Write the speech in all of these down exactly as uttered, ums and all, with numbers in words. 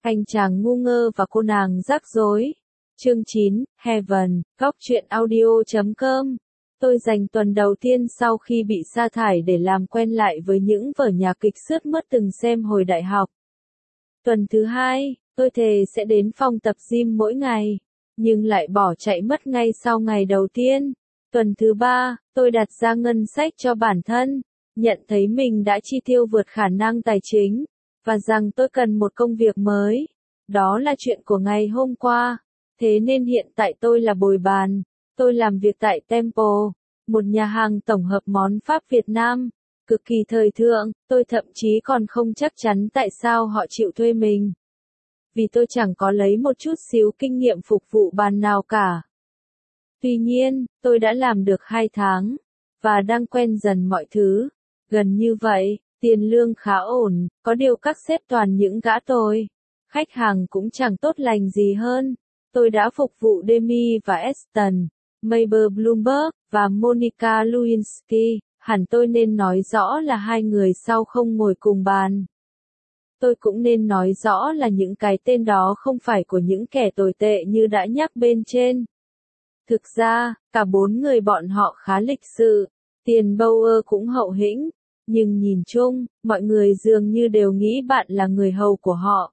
Anh chàng ngu ngơ và cô nàng rắc rối. Chương chín, Heaven, góc truyện audio chấm com. Tôi dành tuần đầu tiên sau khi bị sa thải để làm quen lại với những vở nhạc kịch sướt mướt từng xem hồi đại học. Tuần thứ hai, tôi thề sẽ đến phòng tập gym mỗi ngày, nhưng lại bỏ chạy mất ngay sau ngày đầu tiên. Tuần thứ ba, tôi đặt ra ngân sách cho bản thân, nhận thấy mình đã chi tiêu vượt khả năng tài chính, và rằng tôi cần một công việc mới. Đó là chuyện của ngày hôm qua. Thế nên hiện tại tôi là bồi bàn. Tôi làm việc tại Temple, một nhà hàng tổng hợp món Pháp Việt Nam, cực kỳ thời thượng. Tôi thậm chí còn không chắc chắn tại sao họ chịu thuê mình. Vì tôi chẳng có lấy một chút xíu kinh nghiệm phục vụ bàn nào cả. Tuy nhiên, tôi đã làm được hai tháng, và đang quen dần mọi thứ. Gần như vậy, tiền lương khá ổn, có điều các sếp toàn những gã tồi. Khách hàng cũng chẳng tốt lành gì hơn. Tôi đã phục vụ Demi và Aston, Mabel Bloomberg, và Monica Lewinsky, hẳn tôi nên nói rõ là hai người sau không ngồi cùng bàn. Tôi cũng nên nói rõ là những cái tên đó không phải của những kẻ tồi tệ như đã nhắc bên trên. Thực ra, cả bốn người bọn họ khá lịch sự, tiền Bauer cũng hậu hĩnh, nhưng nhìn chung, mọi người dường như đều nghĩ bạn là người hầu của họ.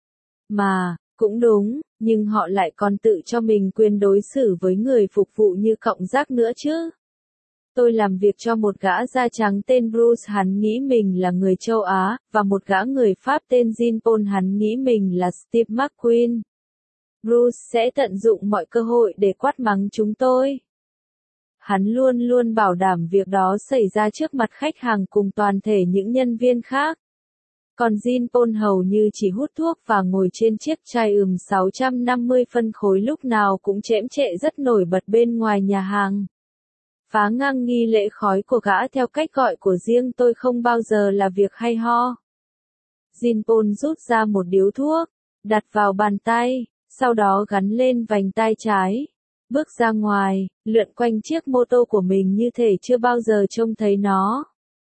Mà, cũng đúng, nhưng họ lại còn tự cho mình quyền đối xử với người phục vụ như cọng rác nữa chứ. Tôi làm việc cho một gã da trắng tên Bruce, hắn nghĩ mình là người châu Á, và một gã người Pháp tên Jean Paul, hắn nghĩ mình là Steve McQueen. Bruce sẽ tận dụng mọi cơ hội để quát mắng chúng tôi. Hắn luôn luôn bảo đảm việc đó xảy ra trước mặt khách hàng cùng toàn thể những nhân viên khác. Còn Jean Paul hầu như chỉ hút thuốc và ngồi trên chiếc chai ừm sáu trăm năm mươi phân khối lúc nào cũng chễm chệ rất nổi bật bên ngoài nhà hàng. Phá ngang nghi lễ khói của gã theo cách gọi của riêng tôi không bao giờ là việc hay ho. Jean Paul rút ra một điếu thuốc, đặt vào bàn tay, sau đó gắn lên vành tai trái. Bước ra ngoài, lượn quanh chiếc mô tô của mình như thể chưa bao giờ trông thấy nó.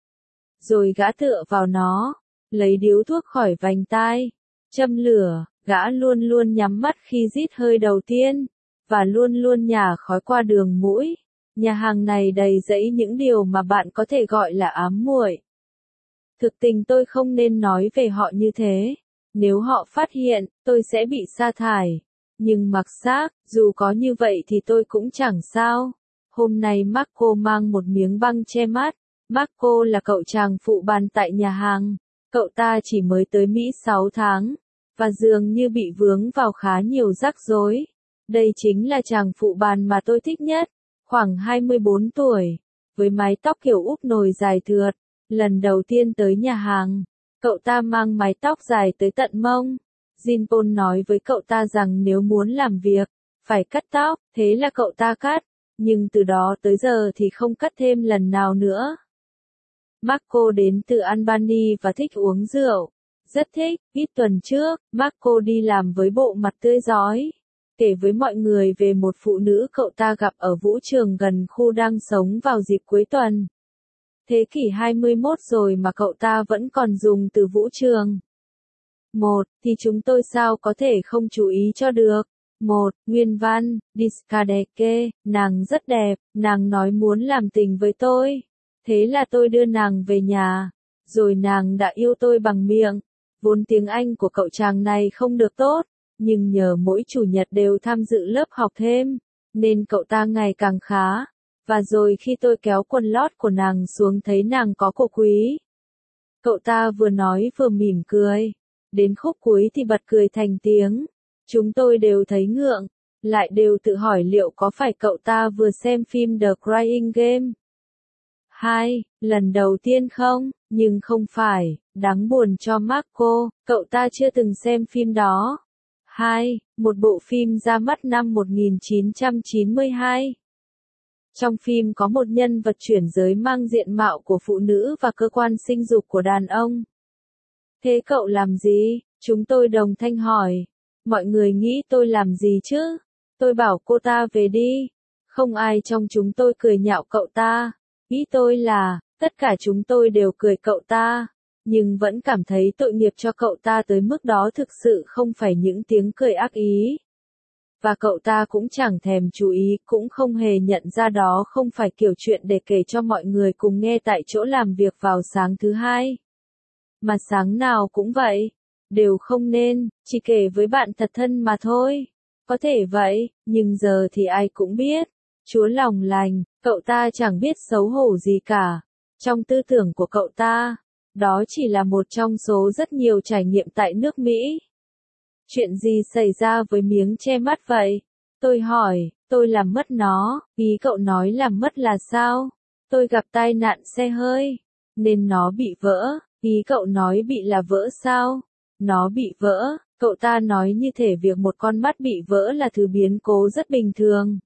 Rồi gã tựa vào nó, lấy điếu thuốc khỏi vành tai, châm lửa. Gã luôn luôn nhắm mắt khi rít hơi đầu tiên, và luôn luôn nhả khói qua đường mũi. Nhà hàng này đầy rẫy những điều mà bạn có thể gọi là ám muội. Thực tình tôi không nên nói về họ như thế. Nếu họ phát hiện, tôi sẽ bị sa thải. Nhưng mặc xác, dù có như vậy thì tôi cũng chẳng sao. Hôm nay Marco mang một miếng băng che mắt. Marco là cậu chàng phụ bàn tại nhà hàng. Cậu ta chỉ mới tới Mỹ sáu tháng, và dường như bị vướng vào khá nhiều rắc rối. Đây chính là chàng phụ bàn mà tôi thích nhất, khoảng hai mươi bốn tuổi, với mái tóc kiểu úp nồi dài thượt. Lần đầu tiên tới nhà hàng, cậu ta mang mái tóc dài tới tận mông. Jean Paul nói với cậu ta rằng nếu muốn làm việc, phải cắt tóc, thế là cậu ta cắt, nhưng từ đó tới giờ thì không cắt thêm lần nào nữa. Marco đến từ Albany và thích uống rượu. Rất thích. Ít tuần trước, Marco đi làm với bộ mặt tươi rói, kể với mọi người về một phụ nữ cậu ta gặp ở vũ trường gần khu đang sống vào dịp cuối tuần. Thế kỷ hai mươi mốt rồi mà cậu ta vẫn còn dùng từ vũ trường. Một, thì chúng tôi sao có thể không chú ý cho được. Một, nguyên văn, discadeke, nàng rất đẹp, nàng nói muốn làm tình với tôi. Thế là tôi đưa nàng về nhà, rồi nàng đã yêu tôi bằng miệng. Vốn tiếng Anh của cậu chàng này không được tốt, nhưng nhờ mỗi chủ nhật đều tham dự lớp học thêm, nên cậu ta ngày càng khá. Và rồi khi tôi kéo quần lót của nàng xuống thấy nàng có cổ quý. Cậu ta vừa nói vừa mỉm cười. Đến khúc cuối thì bật cười thành tiếng. Chúng tôi đều thấy ngượng, lại đều tự hỏi liệu có phải cậu ta vừa xem phim The Crying Game. Hai, lần đầu tiên không, nhưng không phải, đáng buồn cho Marco, cậu ta chưa từng xem phim đó. Hai, một bộ phim ra mắt năm một nghìn chín trăm chín mươi hai. Trong phim có một nhân vật chuyển giới mang diện mạo của phụ nữ và cơ quan sinh dục của đàn ông. Thế cậu làm gì? Chúng tôi đồng thanh hỏi. Mọi người nghĩ tôi làm gì chứ? Tôi bảo cô ta về đi. Không ai trong chúng tôi cười nhạo cậu ta. Ý tôi là, tất cả chúng tôi đều cười cậu ta. nhưng vẫn cảm thấy tội nghiệp cho cậu ta tới mức đó thực sự không phải những tiếng cười ác ý. Và cậu ta cũng chẳng thèm chú ý, cũng không hề nhận ra đó không phải kiểu chuyện để kể cho mọi người cùng nghe tại chỗ làm việc vào sáng thứ hai. Mà sáng nào cũng vậy. Đều không nên, chỉ kể với bạn thật thân mà thôi. Có thể vậy, nhưng giờ thì ai cũng biết. Chúa lòng lành, cậu ta chẳng biết xấu hổ gì cả. Trong tư tưởng của cậu ta, đó chỉ là một trong số rất nhiều trải nghiệm tại nước Mỹ. Chuyện gì xảy ra với miếng che mắt vậy? Tôi hỏi, tôi làm mất nó, ý cậu nói làm mất là sao? Tôi gặp tai nạn xe hơi, nên nó bị vỡ, ý cậu nói bị là vỡ sao? Nó bị vỡ, cậu ta nói như thể việc một con mắt bị vỡ là thứ biến cố rất bình thường.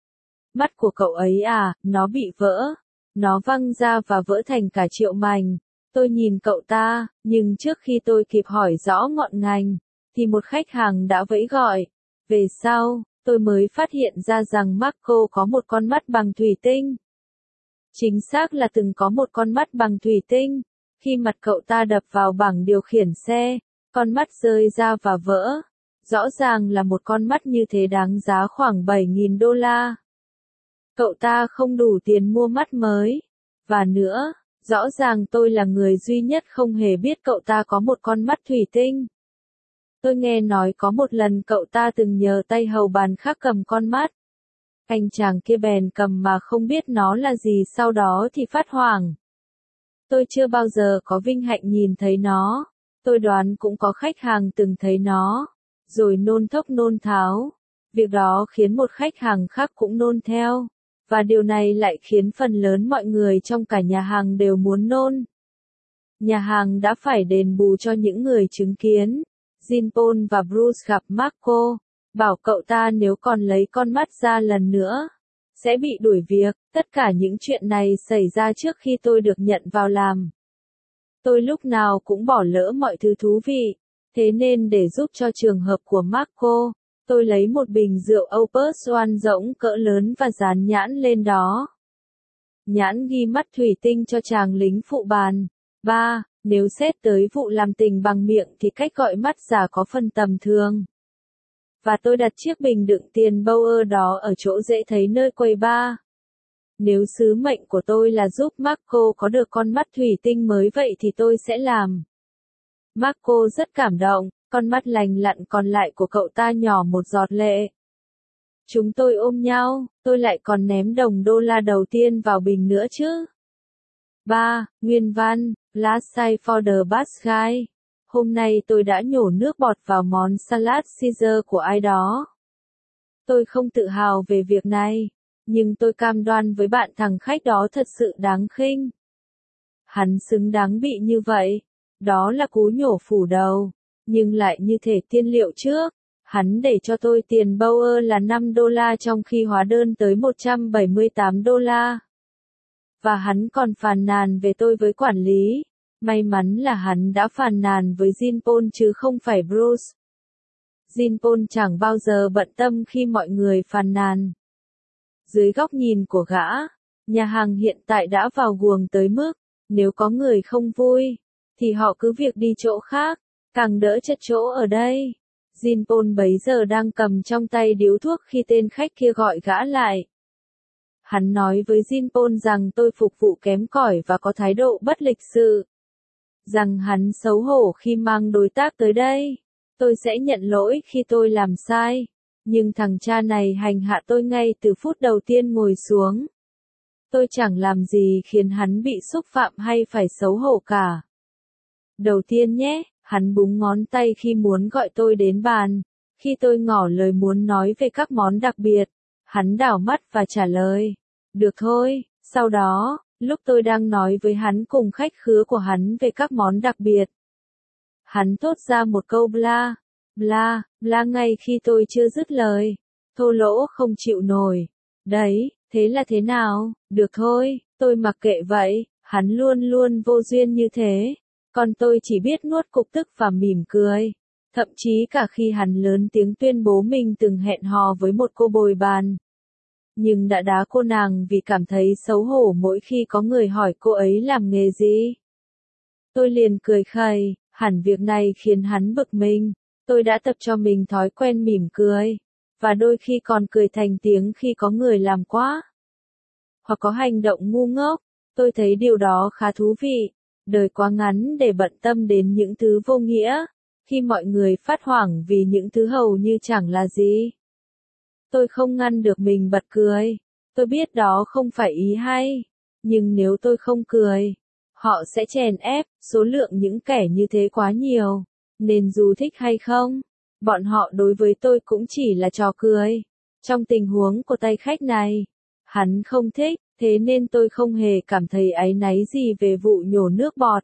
Mắt của cậu ấy à, nó bị vỡ. Nó văng ra và vỡ thành cả triệu mảnh. Tôi nhìn cậu ta, nhưng trước khi tôi kịp hỏi rõ ngọn ngành, thì một khách hàng đã vẫy gọi. Về sau, tôi mới phát hiện ra rằng Marco có một con mắt bằng thủy tinh. Chính xác là từng có một con mắt bằng thủy tinh. Khi mặt cậu ta đập vào bảng điều khiển xe, con mắt rơi ra và vỡ. Rõ ràng là một con mắt như thế đáng giá khoảng bảy nghìn đô la. Cậu ta không đủ tiền mua mắt mới. Và nữa, rõ ràng tôi là người duy nhất không hề biết cậu ta có một con mắt thủy tinh. Tôi nghe nói có một lần cậu ta từng nhờ tay hầu bàn khác cầm con mắt. Anh chàng kia bèn cầm mà không biết nó là gì, sau đó thì phát hoảng. Tôi chưa bao giờ có vinh hạnh nhìn thấy nó. Tôi đoán cũng có khách hàng từng thấy nó, rồi nôn thốc nôn tháo. Việc đó khiến một khách hàng khác cũng nôn theo. Và điều này lại khiến phần lớn mọi người trong cả nhà hàng đều muốn nôn. Nhà hàng đã phải đền bù cho những người chứng kiến. Jean Paul và Bruce gặp Marco, bảo cậu ta nếu còn lấy con mắt ra lần nữa, sẽ bị đuổi việc. Tất cả những chuyện này xảy ra trước khi tôi được nhận vào làm. Tôi lúc nào cũng bỏ lỡ mọi thứ thú vị, thế nên để giúp cho trường hợp của Marco, tôi lấy một bình rượu Opus One rỗng cỡ lớn và dán nhãn lên đó. Nhãn ghi mắt thủy tinh cho chàng lính phụ bàn. ba. Nếu xét tới vụ làm tình bằng miệng thì cách gọi mắt giả có phần tầm thường. Và tôi đặt chiếc bình đựng tiền Bauer đó ở chỗ dễ thấy nơi quầy bar. Nếu sứ mệnh của tôi là giúp Marco có được con mắt thủy tinh mới vậy thì tôi sẽ làm. Marco rất cảm động, con mắt lành lặn còn lại của cậu ta nhỏ một giọt lệ. Chúng tôi ôm nhau, tôi lại còn ném đồng đô la đầu tiên vào bình nữa chứ. ba. Nguyên văn, Last Sight for the Bad Guy. Hôm nay tôi đã nhổ nước bọt vào món salad Caesar của ai đó. Tôi không tự hào về việc này, nhưng tôi cam đoan với bạn thằng khách đó thật sự đáng khinh. Hắn xứng đáng bị như vậy. Đó là cú nhổ phủ đầu, nhưng lại như thể tiên liệu trước. Hắn để cho tôi tiền Bauer là năm đô la trong khi hóa đơn tới một trăm bảy mươi tám đô la. Và hắn còn phàn nàn về tôi với quản lý. May mắn là hắn đã phàn nàn với Jean Paul chứ không phải Bruce. Jean Paul chẳng bao giờ bận tâm khi mọi người phàn nàn. Dưới góc nhìn của gã, nhà hàng hiện tại đã vào guồng tới mức, nếu có người không vui, thì họ cứ việc đi chỗ khác, càng đỡ chất chỗ ở đây. Jean Paul bấy giờ đang cầm trong tay điếu thuốc khi tên khách kia gọi gã lại. Hắn nói với Jean Paul rằng tôi phục vụ kém cỏi và có thái độ bất lịch sự. Rằng hắn xấu hổ khi mang đối tác tới đây. Tôi sẽ nhận lỗi khi tôi làm sai. Nhưng thằng cha này hành hạ tôi ngay từ phút đầu tiên ngồi xuống. Tôi chẳng làm gì khiến hắn bị xúc phạm hay phải xấu hổ cả. Đầu tiên nhé, hắn búng ngón tay khi muốn gọi tôi đến bàn. Khi tôi ngỏ lời muốn nói về các món đặc biệt, hắn đảo mắt và trả lời. Được thôi, sau đó, lúc tôi đang nói với hắn cùng khách khứa của hắn về các món đặc biệt, hắn thốt ra một câu bla, bla, bla ngay khi tôi chưa dứt lời. Thô lỗ không chịu nổi. Đấy, thế là thế nào? Được thôi, tôi mặc kệ vậy, hắn luôn luôn vô duyên như thế. Còn tôi chỉ biết nuốt cục tức và mỉm cười. Thậm chí cả khi hắn lớn tiếng tuyên bố mình từng hẹn hò với một cô bồi bàn. Nhưng đã đá cô nàng vì cảm thấy xấu hổ mỗi khi có người hỏi cô ấy làm nghề gì. Tôi liền cười khẩy, hẳn việc này khiến hắn bực mình. Tôi đã tập cho mình thói quen mỉm cười, và đôi khi còn cười thành tiếng khi có người làm quá, hoặc có hành động ngu ngốc. Tôi thấy điều đó khá thú vị. Đời quá ngắn để bận tâm đến những thứ vô nghĩa, khi mọi người phát hoảng vì những thứ hầu như chẳng là gì. Tôi không ngăn được mình bật cười. Tôi biết đó không phải ý hay, nhưng nếu tôi không cười, họ sẽ chèn ép. Số lượng những kẻ như thế quá nhiều, nên dù thích hay không, bọn họ đối với tôi cũng chỉ là trò cười. Trong tình huống của tay khách này, hắn không thích, thế nên tôi không hề cảm thấy áy náy gì về vụ nhổ nước bọt.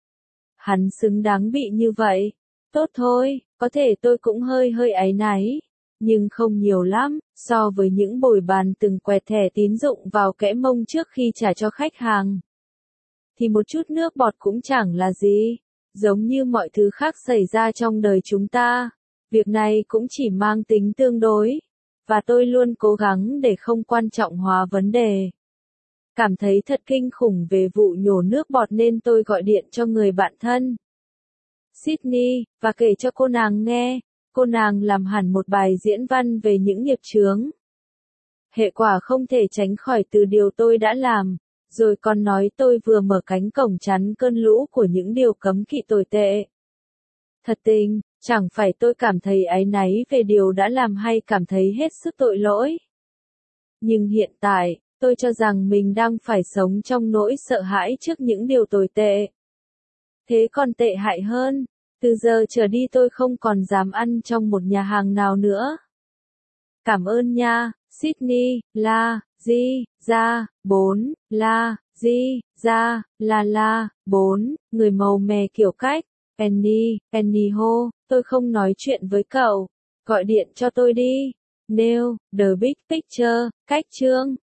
Hắn xứng đáng bị như vậy. Tốt thôi, có thể tôi cũng hơi hơi áy náy, nhưng không nhiều lắm, so với những bồi bàn từng quẹt thẻ tín dụng vào kẽ mông trước khi trả cho khách hàng. Thì một chút nước bọt cũng chẳng là gì. Giống như mọi thứ khác xảy ra trong đời chúng ta, việc này cũng chỉ mang tính tương đối, và tôi luôn cố gắng để không quan trọng hóa vấn đề. Cảm thấy thật kinh khủng về vụ nhổ nước bọt nên tôi gọi điện cho người bạn thân Sydney, và kể cho cô nàng nghe. Cô nàng làm hẳn một bài diễn văn về những nghiệp chướng, hệ quả không thể tránh khỏi từ điều tôi đã làm, rồi còn nói tôi vừa mở cánh cổng chắn cơn lũ của những điều cấm kỵ tồi tệ. Thật tình, chẳng phải tôi cảm thấy áy náy về điều đã làm hay cảm thấy hết sức tội lỗi. Nhưng hiện tại, tôi cho rằng mình đang phải sống trong nỗi sợ hãi trước những điều tồi tệ. Thế còn tệ hại hơn, từ giờ trở đi tôi không còn dám ăn trong một nhà hàng nào nữa. Cảm ơn nha, Sydney. La, Di, Ra, bốn, La, Di, Ra, La La, bốn, người màu mè kiểu cách. Penny, Penny hô, tôi không nói chuyện với cậu. Gọi điện cho tôi đi. Neil, The Big Picture, cách chương.